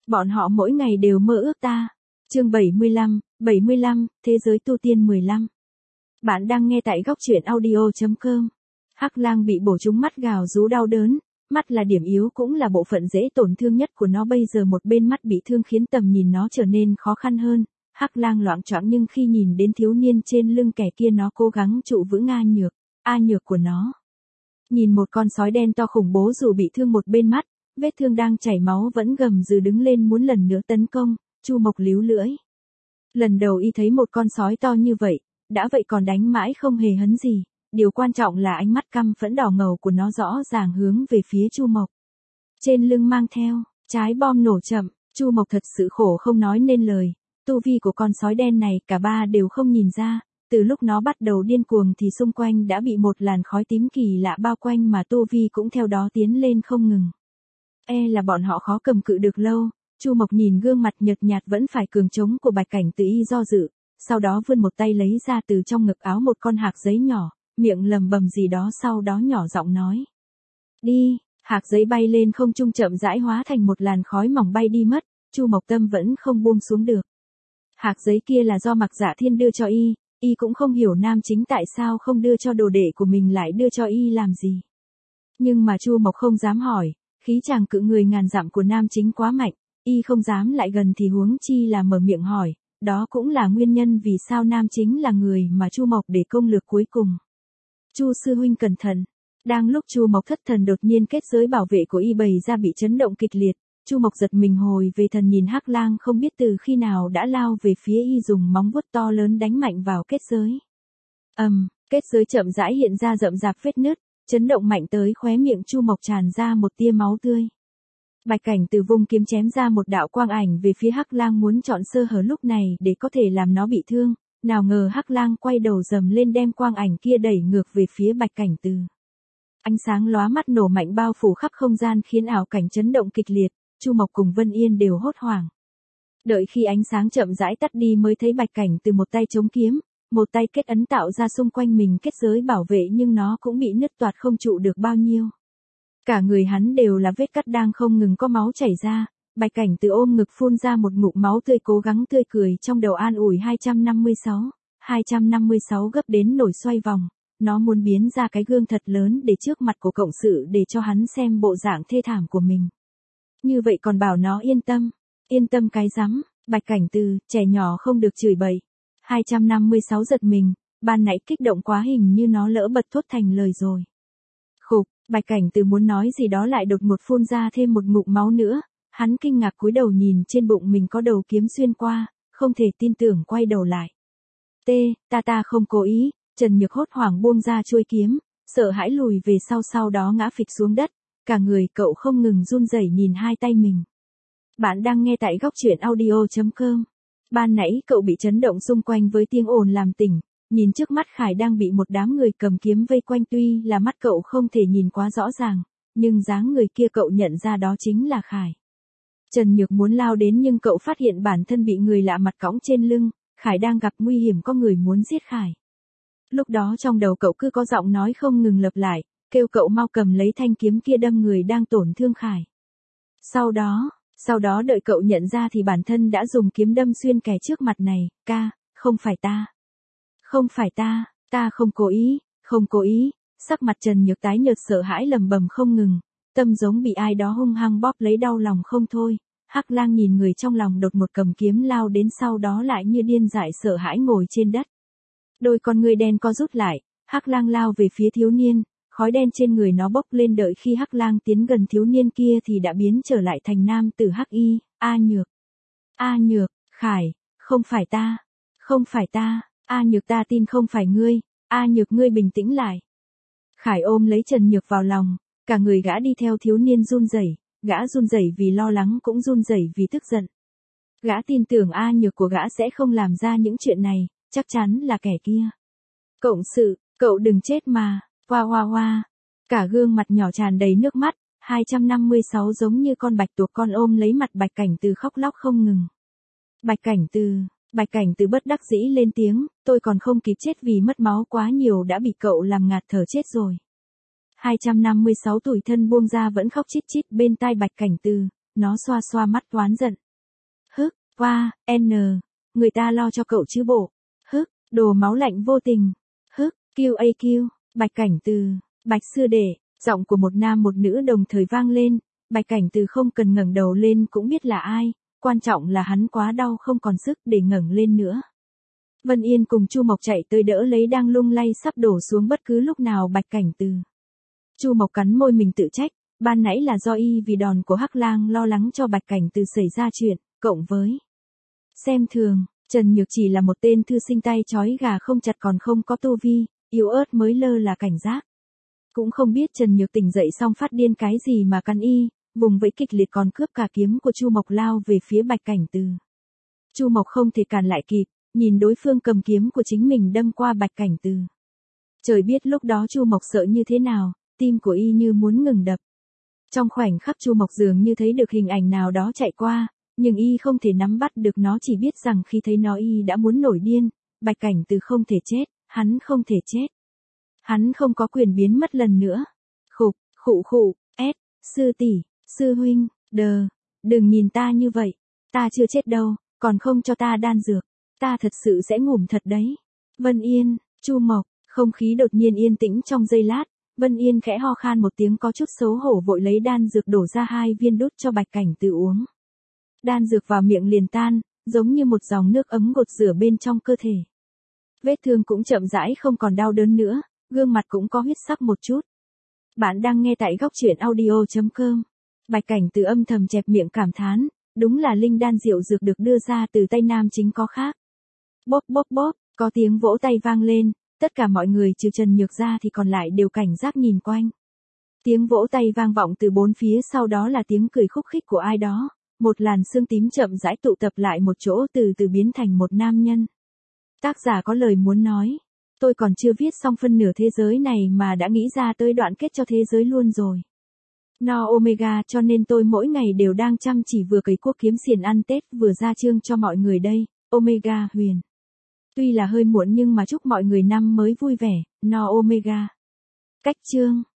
Bọn họ mỗi ngày đều mơ ước ta. Chương 75, Thế giới tu tiên 15. Bạn đang nghe tại góc truyện audio.com. Hắc lang bị bổ trúng mắt gào rú đau đớn, mắt là điểm yếu cũng là bộ phận dễ tổn thương nhất của nó, bây giờ một bên mắt bị thương khiến tầm nhìn nó trở nên khó khăn hơn. Hắc lang loạng choạng nhưng khi nhìn đến thiếu niên trên lưng kẻ kia nó cố gắng trụ vững A nhược của nó. Nhìn một con sói đen to khủng bố dù bị thương một bên mắt, vết thương đang chảy máu vẫn gầm gừ đứng lên muốn lần nữa tấn công. Chu Mộc líu lưỡi. Lần đầu y thấy một con sói to như vậy, đã vậy còn đánh mãi không hề hấn gì. Điều quan trọng là ánh mắt căm phẫn đỏ ngầu của nó rõ ràng hướng về phía Chu Mộc. Trên lưng mang theo trái bom nổ chậm, Chu Mộc thật sự khổ không nói nên lời. Tu vi của con sói đen này cả ba đều không nhìn ra. Từ lúc nó bắt đầu điên cuồng thì xung quanh đã bị một làn khói tím kỳ lạ bao quanh mà tu vi cũng theo đó tiến lên không ngừng. Là bọn họ khó cầm cự được lâu. Chu Mộc nhìn gương mặt nhợt nhạt vẫn phải cường trống của Bạch Cảnh Từ y do dự, sau đó vươn một tay lấy ra từ trong ngực áo một con hạc giấy nhỏ, miệng lầm bầm gì đó sau đó nhỏ giọng nói. Đi, hạc giấy bay lên không trung chậm rãi hóa thành một làn khói mỏng bay đi mất, Chu Mộc tâm vẫn không buông xuống được. Hạc giấy kia là do Mạc Dạ Thiên đưa cho y cũng không hiểu nam chính tại sao không đưa cho đồ đệ của mình lại đưa cho y làm gì. Nhưng mà Chu Mộc không dám hỏi, khí chàng cự người ngàn dặm của nam chính quá mạnh. Y không dám lại gần thì huống chi là mở miệng hỏi, đó cũng là nguyên nhân vì sao nam chính là người mà Chu Mộc để công lược cuối cùng. Chu sư huynh cẩn thận. Đang lúc Chu Mộc thất thần đột nhiên kết giới bảo vệ của y bày ra bị chấn động kịch liệt, Chu Mộc giật mình hồi về thần nhìn Hắc lang không biết từ khi nào đã lao về phía y dùng móng vuốt to lớn đánh mạnh vào kết giới. Kết giới chậm rãi hiện ra rậm rạp vết nứt, chấn động mạnh tới khóe miệng Chu Mộc tràn ra một tia máu tươi. Bạch Cảnh Từ vung kiếm chém ra một đạo quang ảnh về phía Hắc lang muốn chọn sơ hở lúc này để có thể làm nó bị thương, nào ngờ Hắc lang quay đầu dầm lên đem quang ảnh kia đẩy ngược về phía Bạch Cảnh Từ. Ánh sáng lóa mắt nổ mạnh bao phủ khắp không gian khiến ảo cảnh chấn động kịch liệt, Chu Mộc cùng Vân Yên đều hốt hoảng. Đợi khi ánh sáng chậm rãi tắt đi mới thấy Bạch Cảnh Từ một tay chống kiếm, một tay kết ấn tạo ra xung quanh mình kết giới bảo vệ nhưng nó cũng bị nứt toạc không trụ được bao nhiêu. Cả người hắn đều là vết cắt đang không ngừng có máu chảy ra, Bạch Cảnh Từ ôm ngực phun ra một ngụm máu tươi cố gắng tươi cười trong đầu an ủi 256 gấp đến nổi xoay vòng, nó muốn biến ra cái gương thật lớn để trước mặt của cộng sự để cho hắn xem bộ dạng thê thảm của mình. Như vậy còn bảo nó yên tâm cái rắm, Bạch Cảnh Từ, trẻ nhỏ không được chửi bậy. 256 giật mình, ban nãy kích động quá hình như nó lỡ bật thốt thành lời rồi. Khục. Bạch Cảnh Từ muốn nói gì đó lại đột ngột phun ra thêm một ngụm máu nữa, hắn kinh ngạc cúi đầu nhìn trên bụng mình có đầu kiếm xuyên qua, không thể tin tưởng quay đầu lại. Ta không cố ý, Trần Nhược hốt hoảng buông ra chuôi kiếm, sợ hãi lùi về sau đó ngã phịch xuống đất, cả người cậu không ngừng run rẩy nhìn hai tay mình. Bạn đang nghe tại góc truyện audio.com. Ban nãy cậu bị chấn động xung quanh với tiếng ồn làm tỉnh. Nhìn trước mắt Khải đang bị một đám người cầm kiếm vây quanh tuy là mắt cậu không thể nhìn quá rõ ràng, nhưng dáng người kia cậu nhận ra đó chính là Khải. Trần Nhược muốn lao đến nhưng cậu phát hiện bản thân bị người lạ mặt cõng trên lưng, Khải đang gặp nguy hiểm có người muốn giết Khải. Lúc đó trong đầu cậu cứ có giọng nói không ngừng lặp lại, kêu cậu mau cầm lấy thanh kiếm kia đâm người đang tổn thương Khải. Sau đó đợi cậu nhận ra thì bản thân đã dùng kiếm đâm xuyên kẻ trước mặt này, không phải ta. Không phải ta không cố ý, sắc mặt Trần Nhược tái nhợt sợ hãi lầm bầm không ngừng, tâm giống bị ai đó hung hăng bóp lấy đau lòng không thôi. Hắc lang nhìn người trong lòng đột một cầm kiếm lao đến sau đó lại như điên dại sợ hãi ngồi trên đất. Đôi con người đen co rút lại, Hắc lang lao về phía thiếu niên, khói đen trên người nó bốc lên đợi khi Hắc lang tiến gần thiếu niên kia thì đã biến trở lại thành nam tử Hắc y, A Nhược, Khải, không phải ta. A Nhược ta tin không phải ngươi, A Nhược ngươi bình tĩnh lại. Khải ôm lấy Trần Nhược vào lòng, cả người gã đi theo thiếu niên run rẩy, gã run rẩy vì lo lắng cũng run rẩy vì tức giận. Gã tin tưởng A Nhược của gã sẽ không làm ra những chuyện này, chắc chắn là kẻ kia. Cộng sự, cậu đừng chết mà, hoa. Cả gương mặt nhỏ tràn đầy nước mắt, 256 giống như con bạch tuộc con ôm lấy mặt Bạch Cảnh Từ khóc lóc không ngừng. Bạch Cảnh Từ bất đắc dĩ lên tiếng, tôi còn không kịp chết vì mất máu quá nhiều đã bị cậu làm ngạt thở chết rồi. 256 tủi thân buông ra vẫn khóc chít chít bên tai Bạch Cảnh Từ, nó xoa xoa mắt toán giận. Hức, qua, người ta lo cho cậu chứ bộ. Hức, đồ máu lạnh vô tình. Hức, QAQ, Bạch Cảnh Từ, Bạch Sư Đệ, giọng của một nam một nữ đồng thời vang lên, Bạch Cảnh Từ không cần ngẩng đầu lên cũng biết là ai, quan trọng là hắn quá đau không còn sức để ngẩng lên nữa. Vân Yên cùng Chu Mộc chạy tới đỡ lấy đang lung lay sắp đổ xuống bất cứ lúc nào Bạch Cảnh Từ. Chu Mộc cắn môi mình tự trách, ban nãy là do y vì đòn của Hắc Lang lo lắng cho Bạch Cảnh Từ xảy ra chuyện, cộng với xem thường, Trần Nhược chỉ là một tên thư sinh tay trói gà không chặt còn không có tu vi, yếu ớt mới lơ là cảnh giác. Cũng không biết Trần Nhược tỉnh dậy xong phát điên cái gì mà cắn y, vùng vẫy kịch liệt còn cướp cả kiếm của Chu Mộc lao về phía Bạch Cảnh Từ. Chu Mộc không thể cản lại kịp, nhìn đối phương cầm kiếm của chính mình đâm qua Bạch Cảnh Từ. Trời biết lúc đó Chu Mộc sợ như thế nào, tim của y như muốn ngừng đập. Trong khoảnh khắc Chu Mộc dường như thấy được hình ảnh nào đó chạy qua, nhưng y không thể nắm bắt được nó, chỉ biết rằng khi thấy nó y đã muốn nổi điên, Bạch Cảnh Từ không thể chết, hắn không thể chết. Hắn không có quyền biến mất lần nữa. Khụ, sư tỷ, sư huynh, đừng nhìn ta như vậy, ta chưa chết đâu, còn không cho ta đan dược, ta thật sự sẽ ngủm thật đấy. Vân Yên, Chu Mộc, không khí đột nhiên yên tĩnh trong giây lát, Vân Yên khẽ ho khan một tiếng có chút xấu hổ vội lấy đan dược đổ ra 2 viên đút cho Bạch Cảnh Từ uống. Đan dược vào miệng liền tan, giống như một dòng nước ấm gột rửa bên trong cơ thể. Vết thương cũng chậm rãi không còn đau đớn nữa, gương mặt cũng có huyết sắc một chút. Bạn đang nghe tại góc truyện audio.com. Bạch Cảnh Từ âm thầm chẹp miệng cảm thán, đúng là linh đan diệu dược được đưa ra từ tay nam chính có khác. Bóp, có tiếng vỗ tay vang lên, tất cả mọi người trừ Trần Nhược ra thì còn lại đều cảnh giác nhìn quanh. Tiếng vỗ tay vang vọng từ bốn phía, sau đó là tiếng cười khúc khích của ai đó, một làn sương tím chậm rãi tụ tập lại một chỗ từ từ biến thành một nam nhân. Tác giả có lời muốn nói, tôi còn chưa viết xong phân nửa thế giới này mà đã nghĩ ra tới đoạn kết cho thế giới luôn rồi. No Omega, cho nên tôi mỗi ngày đều đang chăm chỉ vừa cấy cuốc kiếm xiển ăn Tết vừa ra chương cho mọi người đây, Omega Huyền. Tuy là hơi muộn nhưng mà chúc mọi người năm mới vui vẻ, No Omega. Cách chương.